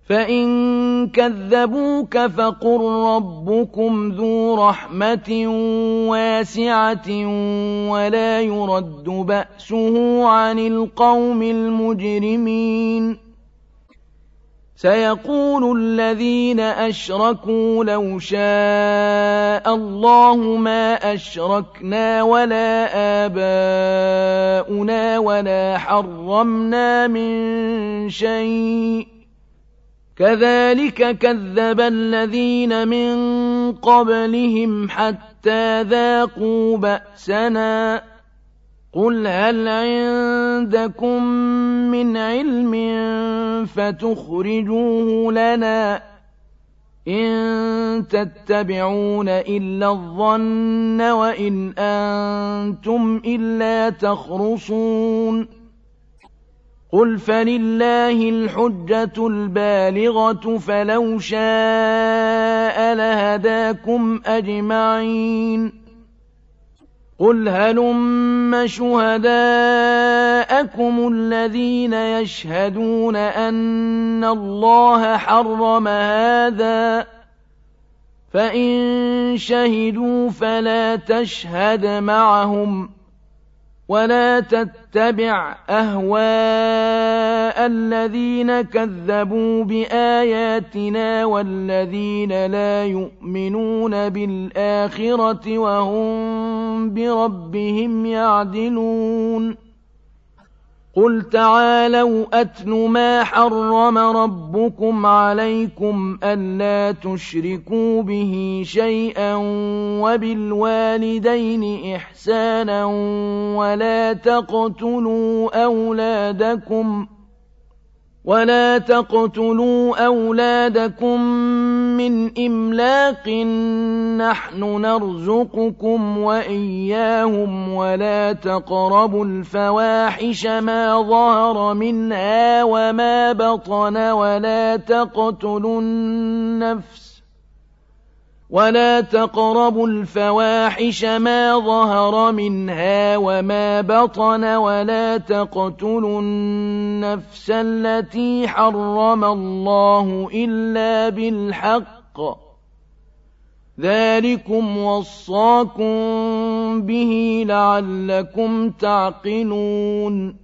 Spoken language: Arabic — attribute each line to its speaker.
Speaker 1: فإن كذبوك فقل ربكم ذو رحمة واسعة ولا يرد بأسه عن القوم المجرمين سيقول الذين أشركوا لو شاء الله ما أشركنا ولا آباؤنا ولا حرمنا من شيء كذلك كذب الذين من قبلهم حتى ذاقوا بأسنا قل هل عندكم من علم فتخرجوه لنا إن تتبعون إلا الظن وإن أنتم إلا تخرصون قل فلله الحجة البالغة فلو شاء لهداكم أجمعين قل هلم شهداءكم الذين يشهدون أن الله حرم هذا فإن شهدوا فلا تشهد معهم ولا تتبع أهواء الذين كذبوا بآياتنا والذين لا يؤمنون بالآخرة وهم بربهم يعدلون قل تعالوا أتل ما حرم ربكم عليكم ألا تشركوا به شيئا وبالوالدين إحسانا ولا تقتلوا أولادكم من إملاق نحن نرزقكم وإياهم ولا تقربوا الفواحش ما ظهر منها وما بطن ولا تقربوا الفواحش ما ظهر منها وما بطن ولا تقتلوا النفس التي حرم الله إلا بالحق ذلكم وصاكم به لعلكم تعقلون